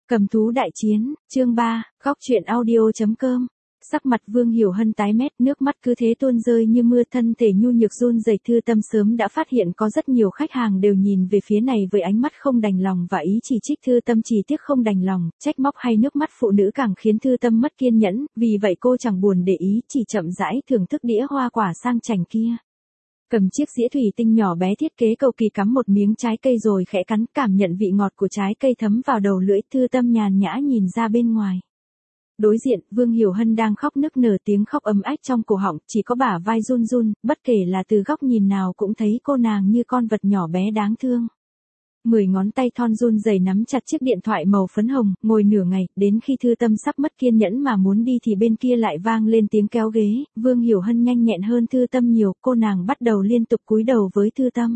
Cầm thú đại chiến, chương 3, góc truyện audio.com. Sắc mặt Vương Hiểu Hân tái mét, nước mắt cứ thế tuôn rơi như mưa, thân thể nhu nhược run rẩy. Thư Tâm sớm đã phát hiện có rất nhiều khách hàng đều nhìn về phía này với ánh mắt không đành lòng và ý chỉ trích. Thư Tâm chỉ tiếc không đành lòng, trách móc hay nước mắt phụ nữ càng khiến Thư Tâm mất kiên nhẫn, vì vậy cô chẳng buồn để ý, chỉ chậm rãi thưởng thức đĩa hoa quả sang chảnh kia. Cầm chiếc dĩa thủy tinh nhỏ bé thiết kế cầu kỳ, cắm một miếng trái cây rồi khẽ cắn, cảm nhận vị ngọt của trái cây thấm vào đầu lưỡi. Thư Tâm nhàn nhã nhìn ra bên ngoài. Đối diện, Vương Hiểu Hân đang khóc nức nở, tiếng khóc ấm ách trong cổ họng, chỉ có bả vai run run, bất kể là từ góc nhìn nào cũng thấy cô nàng như con vật nhỏ bé đáng thương. 10 ngón tay thon run rẩy nắm chặt chiếc điện thoại màu phấn hồng, ngồi nửa ngày, đến khi Thư Tâm sắp mất kiên nhẫn mà muốn đi thì bên kia lại vang lên tiếng kéo ghế. Vương Hiểu Hân nhanh nhẹn hơn Thư Tâm nhiều, cô nàng bắt đầu liên tục cúi đầu với Thư Tâm.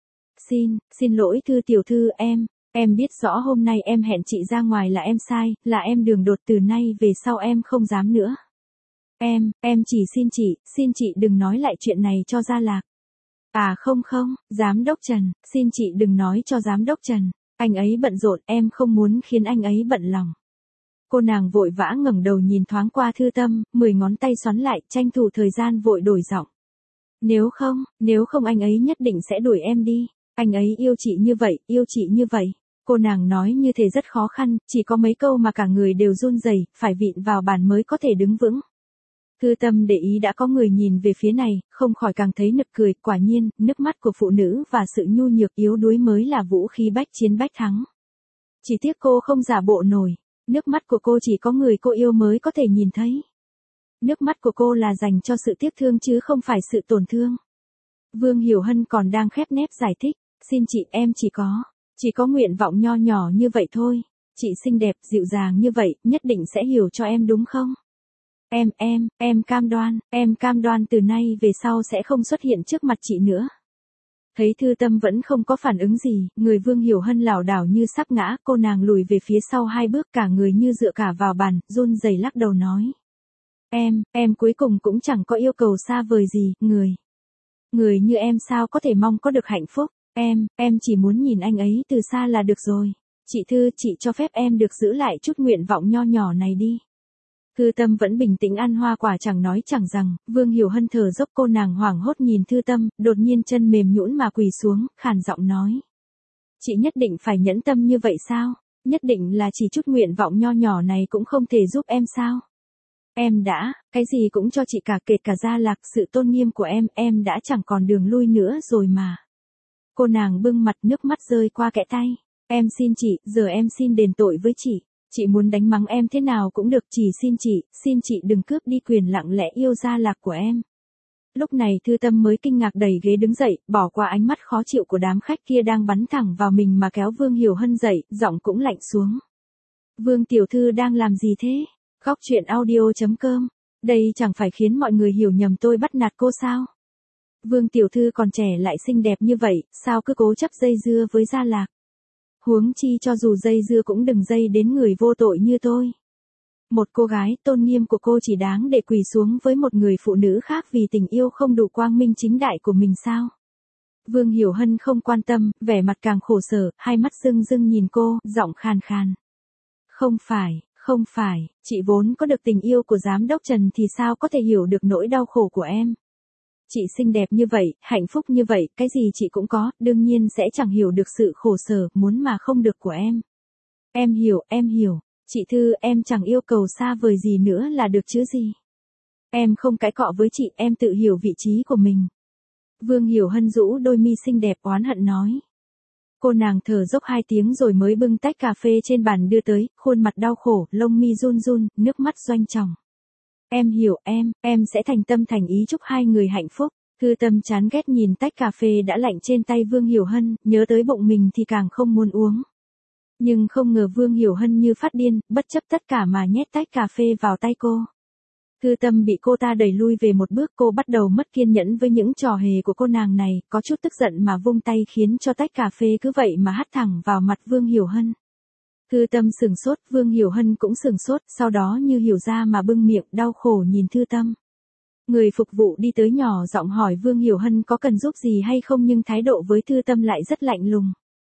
Xin lỗi Thư tiểu thư, em biết rõ hôm nay em hẹn chị ra ngoài là em sai, là em đường đột, từ nay về sau em không dám nữa. Em chỉ xin chị đừng nói lại chuyện này cho Gia Lạc. À không, giám đốc Trần, xin chị đừng nói cho giám đốc Trần, anh ấy bận rộn, em không muốn khiến anh ấy bận lòng. Cô nàng vội vã ngẩng đầu nhìn thoáng qua Thư Tâm, 10 ngón tay xoắn lại, tranh thủ thời gian vội đổi giọng. Nếu không anh ấy nhất định sẽ đuổi em đi, anh ấy yêu chị như vậy. Cô nàng nói như thế rất khó khăn, chỉ có mấy câu mà cả người đều run rẩy, phải vịn vào bàn mới có thể đứng vững. Thư Tâm để ý đã có người nhìn về phía này, không khỏi càng thấy nực cười, quả nhiên, nước mắt của phụ nữ và sự nhu nhược yếu đuối mới là vũ khí bách chiến bách thắng. Chỉ tiếc cô không giả bộ nổi, nước mắt của cô chỉ có người cô yêu mới có thể nhìn thấy. Nước mắt của cô là dành cho sự tiếc thương chứ không phải sự tổn thương. Vương Hiểu Hân còn đang khép nép giải thích, xin chị, em chỉ có nguyện vọng nho nhỏ như vậy thôi, chị xinh đẹp, dịu dàng như vậy, nhất định sẽ hiểu cho em đúng không? Em cam đoan từ nay về sau sẽ không xuất hiện trước mặt chị nữa. Thấy Thư Tâm vẫn không có phản ứng gì, người Vương Hiểu Hân lảo đảo như sắp ngã, cô nàng lùi về phía sau 2 bước, cả người như dựa cả vào bàn, run rẩy lắc đầu nói. Em cuối cùng cũng chẳng có yêu cầu xa vời gì, người như em sao có thể mong có được hạnh phúc. Em chỉ muốn nhìn anh ấy từ xa là được rồi. Chị Thư, chị cho phép em được giữ lại chút nguyện vọng nho nhỏ này đi. Thư Tâm vẫn bình tĩnh ăn hoa quả, chẳng nói chẳng rằng. Vương Hiểu Hân thở dốc, cô nàng hoảng hốt nhìn Thư Tâm, đột nhiên chân mềm nhũn mà quỳ xuống, khàn giọng nói. Chị nhất định phải nhẫn tâm như vậy sao? Nhất định là chỉ chút nguyện vọng nho nhỏ này cũng không thể giúp em sao? Em đã, cái gì cũng cho chị cả, kể cả Gia Lạc, sự tôn nghiêm của em đã chẳng còn đường lui nữa rồi mà. Cô nàng bưng mặt, nước mắt rơi qua kẽ tay. Em xin chị, giờ em xin đền tội với chị. Chị muốn đánh mắng em thế nào cũng được, chỉ xin chị đừng cướp đi quyền lặng lẽ yêu Gia Lạc của em. Lúc này Thư Tâm mới kinh ngạc đẩy ghế đứng dậy, bỏ qua ánh mắt khó chịu của đám khách kia đang bắn thẳng vào mình mà kéo Vương Hiểu Hân dậy, giọng cũng lạnh xuống. Vương tiểu thư đang làm gì thế? Góc truyện audio.com. Đây chẳng phải khiến mọi người hiểu nhầm tôi bắt nạt cô sao? Vương tiểu thư còn trẻ lại xinh đẹp như vậy, sao cứ cố chấp dây dưa với Gia Lạc? Huống chi cho dù dây dưa cũng đừng dây đến người vô tội như tôi. Một cô gái, tôn nghiêm của cô chỉ đáng để quỳ xuống với một người phụ nữ khác vì tình yêu không đủ quang minh chính đại của mình sao? Vương Hiểu Hân không quan tâm, vẻ mặt càng khổ sở, hai mắt rưng rưng nhìn cô, giọng khàn khàn. Không phải, chị vốn có được tình yêu của giám đốc Trần thì sao có thể hiểu được nỗi đau khổ của em. Chị xinh đẹp như vậy, hạnh phúc như vậy, cái gì chị cũng có, đương nhiên sẽ chẳng hiểu được sự khổ sở, muốn mà không được của em. Em hiểu, chị Thư, em chẳng yêu cầu xa vời gì nữa là được chứ gì. Em không cãi cọ với chị, em tự hiểu vị trí của mình. Vương Hiểu Hân rũ đôi mi xinh đẹp oán hận nói. Cô nàng thở dốc 2 tiếng rồi mới bưng tách cà phê trên bàn đưa tới, khuôn mặt đau khổ, lông mi run run, nước mắt doanh tròng. Em hiểu, em sẽ thành tâm thành ý chúc hai người hạnh phúc. Thư Tâm chán ghét nhìn tách cà phê đã lạnh trên tay Vương Hiểu Hân, nhớ tới bụng mình thì càng không muốn uống. Nhưng không ngờ Vương Hiểu Hân như phát điên, bất chấp tất cả mà nhét tách cà phê vào tay cô. Thư Tâm bị cô ta đẩy lui về một bước, cô bắt đầu mất kiên nhẫn với những trò hề của cô nàng này, có chút tức giận mà vung tay khiến cho tách cà phê cứ vậy mà hắt thẳng vào mặt Vương Hiểu Hân. Thư Tâm sửng sốt, Vương Hiểu Hân cũng sửng sốt, sau đó như hiểu ra mà bưng miệng, đau khổ nhìn Thư Tâm. Người phục vụ đi tới nhỏ giọng hỏi Vương Hiểu Hân có cần giúp gì hay không, nhưng thái độ với Thư Tâm lại rất lạnh lùng.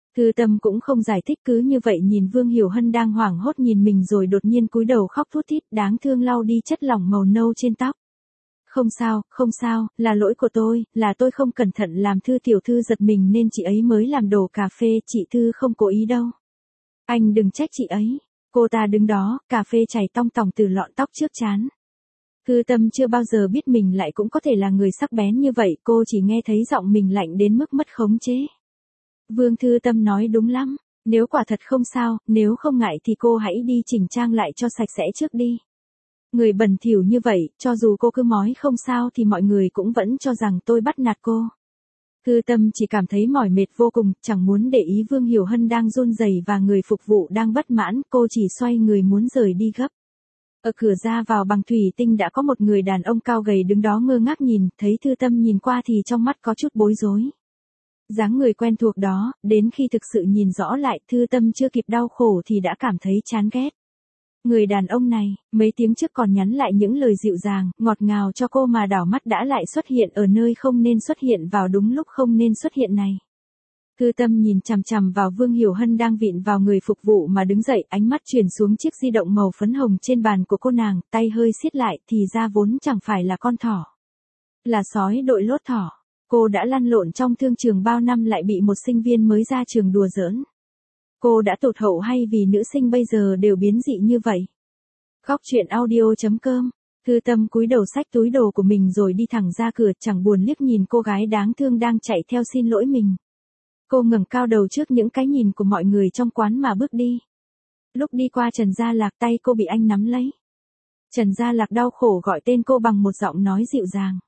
Thư Tâm cũng không giải thích, cứ như vậy nhìn Vương Hiểu Hân đang hoảng hốt nhìn mình rồi đột nhiên cúi đầu khóc thút thít, đáng thương lau đi chất lỏng màu nâu trên tóc. Không sao, là lỗi của tôi, là tôi không cẩn thận làm Thư tiểu thư giật mình nên chị ấy mới làm đổ cà phê, chị Thư không cố ý đâu. Anh đừng trách chị ấy. Cô ta đứng đó, cà phê chảy tong tòng từ lọn tóc trước trán. Thư Tâm chưa bao giờ biết mình lại cũng có thể là người sắc bén như vậy, cô chỉ nghe thấy giọng mình lạnh đến mức mất khống chế. Vương Thư Tâm nói đúng lắm, nếu quả thật không sao, nếu không ngại thì cô hãy đi chỉnh trang lại cho sạch sẽ trước đi. Người bẩn thỉu như vậy, cho dù cô cứ nói không sao thì mọi người cũng vẫn cho rằng tôi bắt nạt cô. Thư Tâm chỉ cảm thấy mỏi mệt vô cùng, chẳng muốn để ý Vương Hiểu Hân đang run rẩy và người phục vụ đang bất mãn, cô chỉ xoay người muốn rời đi gấp. Ở cửa ra vào bằng thủy tinh đã có một người đàn ông cao gầy đứng đó ngơ ngác nhìn, thấy Thư Tâm nhìn qua thì trong mắt có chút bối rối. Dáng người quen thuộc đó, đến khi thực sự nhìn rõ lại, Thư Tâm chưa kịp đau khổ thì đã cảm thấy chán ghét. Người đàn ông này, mấy tiếng trước còn nhắn lại những lời dịu dàng, ngọt ngào cho cô mà đảo mắt đã lại xuất hiện ở nơi không nên xuất hiện vào đúng lúc không nên xuất hiện này. Thư Tâm nhìn chằm chằm vào Vương Hiểu Hân đang vịn vào người phục vụ mà đứng dậy, ánh mắt chuyển xuống chiếc di động màu phấn hồng trên bàn của cô nàng, tay hơi siết lại, thì ra vốn chẳng phải là con thỏ. Là sói đội lốt thỏ. Cô đã lăn lộn trong thương trường bao năm lại bị một sinh viên mới ra trường đùa giỡn. Cô đã tụt hậu hay vì nữ sinh bây giờ đều biến dị như vậy? Góc truyện audio.com. Thư Tâm cúi đầu xách túi đồ của mình rồi đi thẳng ra cửa, chẳng buồn liếc nhìn cô gái đáng thương đang chạy theo xin lỗi mình. Cô ngẩng cao đầu trước những cái nhìn của mọi người trong quán mà bước đi. Lúc đi qua Trần Gia Lạc, tay cô bị anh nắm lấy. Trần Gia Lạc đau khổ gọi tên cô bằng một giọng nói dịu dàng.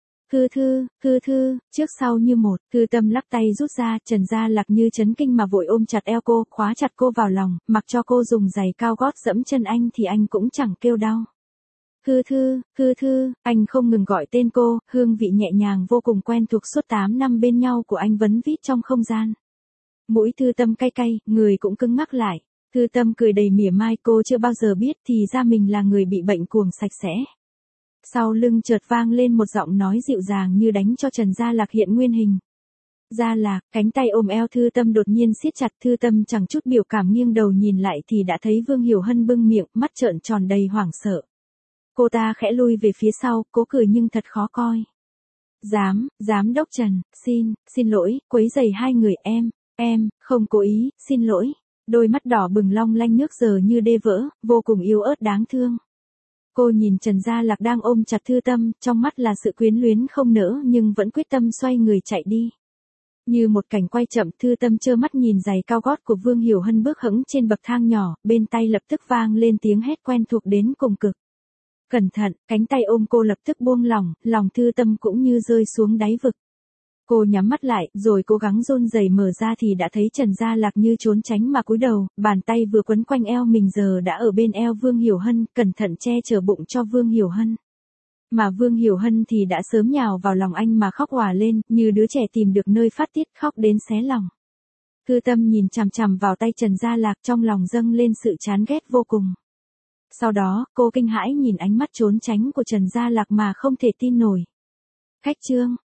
Thư Thư, trước sau như một. Thư Tâm lắc tay rút ra, Trần Gia Lạc như chấn kinh mà vội ôm chặt eo cô, khóa chặt cô vào lòng, mặc cho cô dùng giày cao gót dẫm chân anh thì anh cũng chẳng kêu đau. Thư, anh không ngừng gọi tên cô, hương vị nhẹ nhàng vô cùng quen thuộc suốt 8 năm bên nhau của anh vấn vít trong không gian. Mũi Thư Tâm cay cay, người cũng cứng ngắc lại. Thư Tâm cười đầy mỉa mai, cô chưa bao giờ biết thì ra mình là người bị bệnh cuồng sạch sẽ. Sau lưng chợt vang lên một giọng nói dịu dàng như đánh cho Trần Gia Lạc hiện nguyên hình. Gia Lạc, cánh tay ôm eo Thư Tâm đột nhiên siết chặt, Thư Tâm chẳng chút biểu cảm nghiêng đầu nhìn lại thì đã thấy Vương Hiểu Hân bưng miệng, mắt trợn tròn đầy hoảng sợ. Cô ta khẽ lui về phía sau, cố cười nhưng thật khó coi. Giám đốc Trần, xin lỗi, quấy rầy hai người em, không cố ý, xin lỗi. Đôi mắt đỏ bừng long lanh nước giờ như đê vỡ, vô cùng yếu ớt đáng thương. Cô nhìn Trần Gia Lạc đang ôm chặt Thư Tâm, trong mắt là sự quyến luyến không nỡ nhưng vẫn quyết tâm xoay người chạy đi. Như một cảnh quay chậm, Thư Tâm trơ mắt nhìn giày cao gót của Vương Hiểu Hân bước hẫng trên bậc thang nhỏ, bên tai lập tức vang lên tiếng hét quen thuộc đến cùng cực. Cẩn thận, cánh tay ôm cô lập tức buông lỏng, lòng Thư Tâm cũng như rơi xuống đáy vực. Cô nhắm mắt lại, rồi cố gắng run rẩy mở ra thì đã thấy Trần Gia Lạc như trốn tránh mà cúi đầu, bàn tay vừa quấn quanh eo mình giờ đã ở bên eo Vương Hiểu Hân, cẩn thận che chở bụng cho Vương Hiểu Hân. Mà Vương Hiểu Hân thì đã sớm nhào vào lòng anh mà khóc òa lên, như đứa trẻ tìm được nơi phát tiết, khóc đến xé lòng. Thư Tâm nhìn chằm chằm vào tay Trần Gia Lạc, trong lòng dâng lên sự chán ghét vô cùng. Sau đó, cô kinh hãi nhìn ánh mắt trốn tránh của Trần Gia Lạc mà không thể tin nổi. Khách trương,